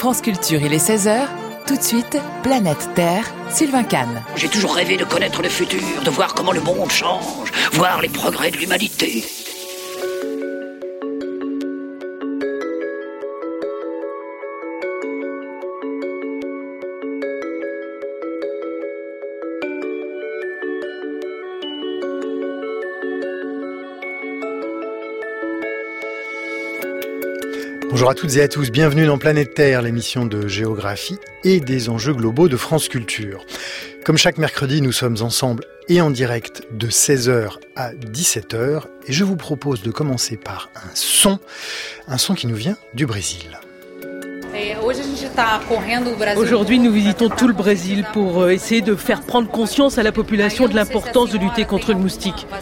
France Culture, il est 16h. Tout de suite, Planète Terre, Sylvain Kahn. J'ai toujours rêvé de connaître le futur, de voir comment le monde change, voir les progrès de l'humanité. Bonjour à toutes et à tous, bienvenue dans Planète Terre, l'émission de géographie et des enjeux globaux de France Culture. Comme chaque mercredi, nous sommes ensemble et en direct de 16h à 17h et je vous propose de commencer par un son qui nous vient du Brésil. Aujourd'hui, nous visitons tout le Brésil pour essayer de faire prendre conscience à la population de l'importance de lutter contre le moustique.